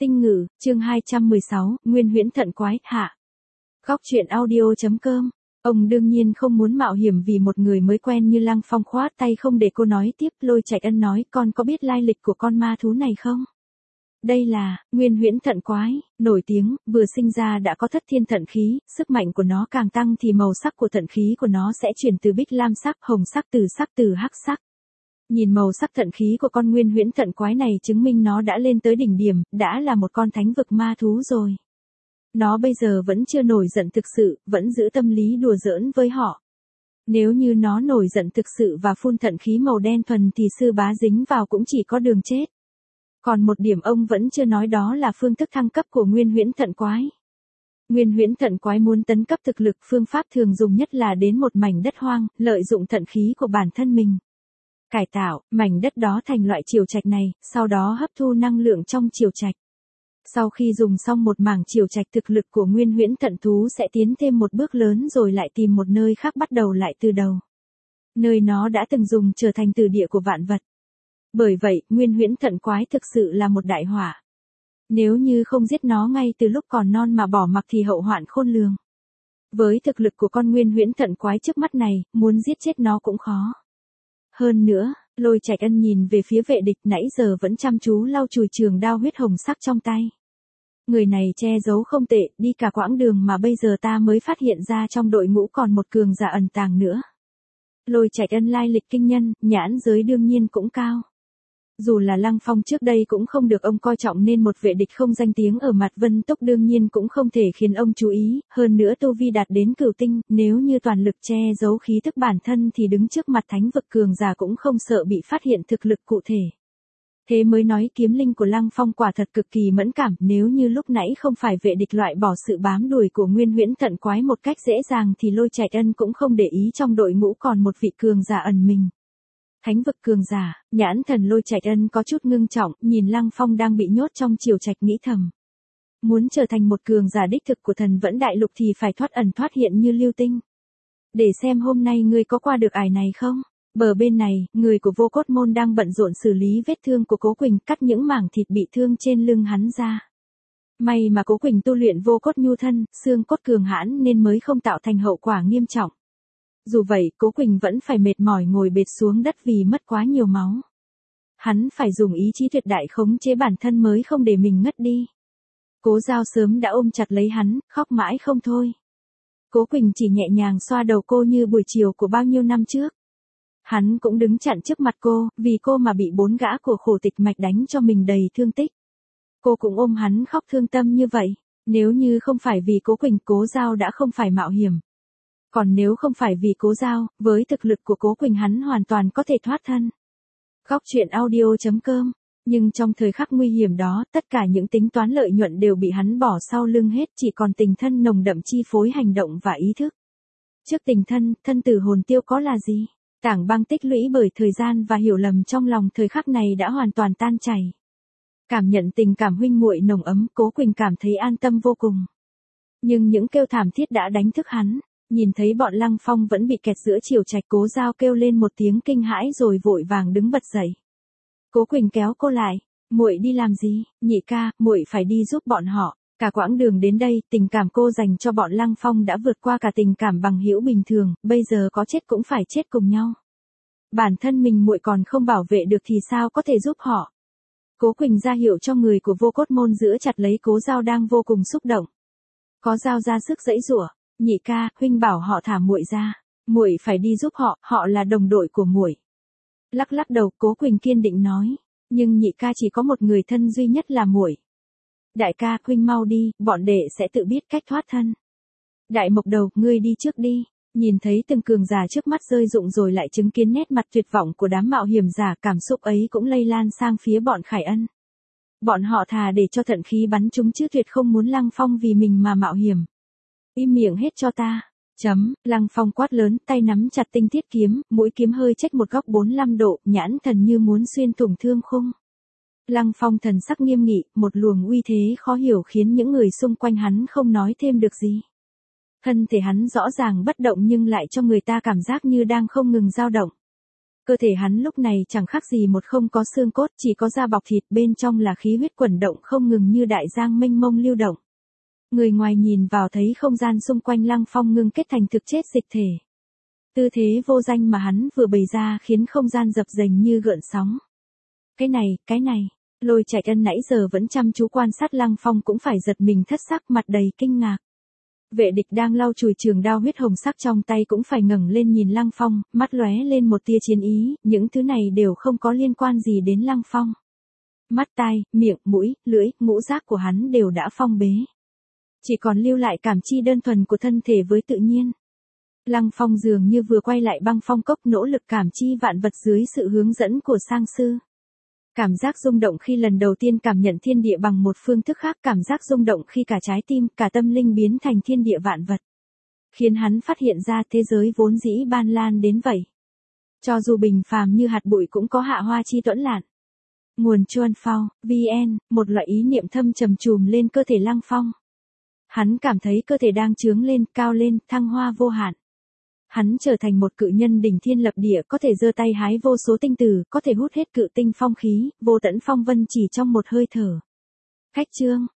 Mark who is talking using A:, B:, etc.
A: Tinh Ngữ, chương 216, Nguyên Huyễn Thận Quái, hạ. Góc truyện audio.com. Ông đương nhiên không muốn mạo hiểm vì một người mới quen như Lăng Phong khoát tay không để cô nói tiếp. Lôi Trạch Ân nói, con có biết lai lịch của con ma thú này không? Đây là, Nguyên Huyễn Thận Quái, nổi tiếng, vừa sinh ra đã có thất thiên thận khí, sức mạnh của nó càng tăng thì màu sắc của thận khí của nó sẽ chuyển từ bích lam sắc, hồng sắc từ hắc sắc. Nhìn màu sắc thận khí của con Nguyên Huyễn Thận Quái này chứng minh nó đã lên tới đỉnh điểm, đã là một con thánh vực ma thú rồi. Nó bây giờ vẫn chưa nổi giận thực sự, vẫn giữ tâm lý đùa giỡn với họ. Nếu như nó nổi giận thực sự và phun thận khí màu đen thuần thì sư bá dính vào cũng chỉ có đường chết. Còn một điểm ông vẫn chưa nói đó là phương thức thăng cấp của Nguyên Huyễn Thận Quái. Nguyên Huyễn Thận Quái muốn tấn cấp thực lực, phương pháp thường dùng nhất là đến một mảnh đất hoang, lợi dụng thận khí của bản thân mình. Cải tạo, mảnh đất đó thành loại triều trạch này, sau đó hấp thu năng lượng trong triều trạch. Sau khi dùng xong một mảng triều trạch, thực lực của Nguyên Huyễn Thận thú sẽ tiến thêm một bước lớn rồi lại tìm một nơi khác bắt đầu lại từ đầu. Nơi nó đã từng dùng trở thành từ địa của vạn vật. Bởi vậy, Nguyên Huyễn Thận Quái thực sự là một đại họa. Nếu như không giết nó ngay từ lúc còn non mà bỏ mặc thì hậu hoạn khôn lường. Với thực lực của con Nguyên Huyễn Thận Quái trước mắt này, muốn giết chết nó cũng khó. Hơn nữa, Lôi Trạch Ân nhìn về phía vệ địch nãy giờ vẫn chăm chú lau chùi trường đao huyết hồng sắc trong tay. Người này che giấu không tệ, đi cả quãng đường mà bây giờ ta mới phát hiện ra trong đội ngũ còn một cường giả ẩn tàng nữa. Lôi Trạch Ân lai lịch kinh nhân, nhãn giới đương nhiên cũng cao. Dù là Lăng Phong trước đây cũng không được ông coi trọng nên một vệ địch không danh tiếng ở mặt Vân Tốc đương nhiên cũng không thể khiến ông chú ý, hơn nữa tu vi đạt đến cửu tinh, nếu như toàn lực che giấu khí thức bản thân thì đứng trước mặt thánh vực cường giả cũng không sợ bị phát hiện thực lực cụ thể. Thế mới nói kiếm linh của Lăng Phong quả thật cực kỳ mẫn cảm, nếu như lúc nãy không phải vệ địch loại bỏ sự bám đuổi của Nguyên Huyễn Thận Quái một cách dễ dàng thì Lôi Trạch Ân cũng không để ý trong đội ngũ còn một vị cường giả ẩn mình. Thánh vực cường giả, nhãn thần Lôi Trạch Ân có chút ngưng trọng, nhìn Lăng Phong đang bị nhốt trong triều trạch nghĩ thầm. Muốn trở thành một cường giả đích thực của thần vẫn đại lục thì phải thoát ẩn thoát hiện như lưu tinh. Để xem hôm nay ngươi có qua được ải này không? Bờ bên này, người của Vô Cốt Môn đang bận rộn xử lý vết thương của Cố Quỳnh, cắt những mảng thịt bị thương trên lưng hắn ra. May mà Cố Quỳnh tu luyện vô cốt nhu thân, xương cốt cường hãn nên mới không tạo thành hậu quả nghiêm trọng. Dù vậy, Cố Quỳnh vẫn phải mệt mỏi ngồi bệt xuống đất vì mất quá nhiều máu. Hắn phải dùng ý chí tuyệt đại khống chế bản thân mới không để mình ngất đi. Cố Giao sớm đã ôm chặt lấy hắn, khóc mãi không thôi. Cố Quỳnh chỉ nhẹ nhàng xoa đầu cô như buổi chiều của bao nhiêu năm trước. Hắn cũng đứng chặn trước mặt cô, vì cô mà bị 4 gã của Khổ Tịch Mạch đánh cho mình đầy thương tích. Cô cũng ôm hắn khóc thương tâm như vậy. Nếu như không phải vì Cố Quỳnh, Cố Giao đã không phải mạo hiểm. Còn nếu không phải vì Cố Giao, với thực lực của Cố Quỳnh hắn hoàn toàn có thể thoát thân. Góc truyện audio.com. Nhưng trong thời khắc nguy hiểm đó, tất cả những tính toán lợi nhuận đều bị hắn bỏ sau lưng hết, chỉ còn tình thân nồng đậm chi phối hành động và ý thức. Trước tình thân, thân tử hồn tiêu có là gì? Tảng băng tích lũy bởi thời gian và hiểu lầm trong lòng thời khắc này đã hoàn toàn tan chảy. Cảm nhận tình cảm huynh muội nồng ấm, Cố Quỳnh cảm thấy an tâm vô cùng. Nhưng những kêu thảm thiết đã đánh thức hắn. Nhìn thấy bọn Lăng Phong vẫn bị kẹt giữa triều trạch, Cố Giao kêu lên một tiếng kinh hãi rồi vội vàng đứng bật dậy. Cố Quỳnh kéo cô lại, muội đi làm gì? Nhị ca, muội phải đi giúp bọn họ. Cả quãng đường đến đây, tình cảm cô dành cho bọn Lăng Phong đã vượt qua cả tình cảm bằng hữu bình thường, bây giờ có chết cũng phải chết cùng nhau. Bản thân mình muội còn không bảo vệ được thì sao có thể giúp họ? Cố Quỳnh ra hiệu cho người của Vô Cốt Môn giữ chặt lấy Cố Giao đang vô cùng xúc động. Có Giao ra sức giãy giụa. Nhị ca, huynh bảo họ thả muội ra, muội phải đi giúp họ, họ là đồng đội của muội. Lắc lắc đầu, Cố Quỳnh kiên định nói, nhưng nhị ca chỉ có một người thân duy nhất là muội. Đại ca, huynh mau đi, bọn đệ sẽ tự biết cách thoát thân. Đại Mộc Đầu, ngươi đi trước đi. Nhìn thấy từng cường giả trước mắt rơi rụng rồi lại chứng kiến nét mặt tuyệt vọng của đám mạo hiểm giả, cảm xúc ấy cũng lây lan sang phía bọn Khải Ân. Bọn họ thà để cho thận khí bắn chúng chứ tuyệt không muốn Lăng Phong vì mình mà mạo hiểm. Im miệng hết cho ta. Lăng Phong quát lớn, tay nắm chặt tinh thiết kiếm, mũi kiếm hơi chếch một góc 45 độ, nhãn thần như muốn xuyên thủng thương khung. Lăng Phong thần sắc nghiêm nghị, một luồng uy thế khó hiểu khiến những người xung quanh hắn không nói thêm được gì. Thân thể hắn rõ ràng bất động nhưng lại cho người ta cảm giác như đang không ngừng dao động. Cơ thể hắn lúc này chẳng khác gì một không có xương cốt, chỉ có da bọc thịt, bên trong là khí huyết quẩn động không ngừng như đại giang mênh mông lưu động. Người ngoài nhìn vào thấy không gian xung quanh Lăng Phong ngưng kết thành thực chất dịch thể. Tư thế vô danh mà hắn vừa bày ra khiến không gian dập dềnh như gợn sóng. Cái này, Lôi Trạch Ân nãy giờ vẫn chăm chú quan sát Lăng Phong cũng phải giật mình thất sắc, mặt đầy kinh ngạc. Vệ Địch đang lau chùi trường đao huyết hồng sắc trong tay cũng phải ngẩng lên nhìn Lăng Phong, mắt lóe lên một tia chiến ý, những thứ này đều không có liên quan gì đến Lăng Phong. Mắt, tai, miệng, mũi, lưỡi, ngũ giác của hắn đều đã phong bế. Chỉ còn lưu lại cảm chi đơn thuần của thân thể với tự nhiên. Lăng Phong dường như vừa quay lại băng phong cốc, nỗ lực cảm chi vạn vật dưới sự hướng dẫn của sang sư. Cảm giác rung động khi lần đầu tiên cảm nhận thiên địa bằng một phương thức khác, cảm giác rung động khi cả trái tim, cả tâm linh biến thành thiên địa vạn vật. Khiến hắn phát hiện ra thế giới vốn dĩ ban lan đến vậy. Cho dù bình phàm như hạt bụi cũng có hạ hoa chi tuẫn lạn. Nguồn Chuan Phao, VN, một loại ý niệm thâm trầm trùm lên cơ thể Lăng Phong. Hắn cảm thấy cơ thể đang chướng lên, cao lên, thăng hoa vô hạn. Hắn trở thành một cự nhân đỉnh thiên lập địa, có thể giơ tay hái vô số tinh tử, có thể hút hết cự tinh phong khí, vô tận phong vân chỉ trong một hơi thở. Khách chương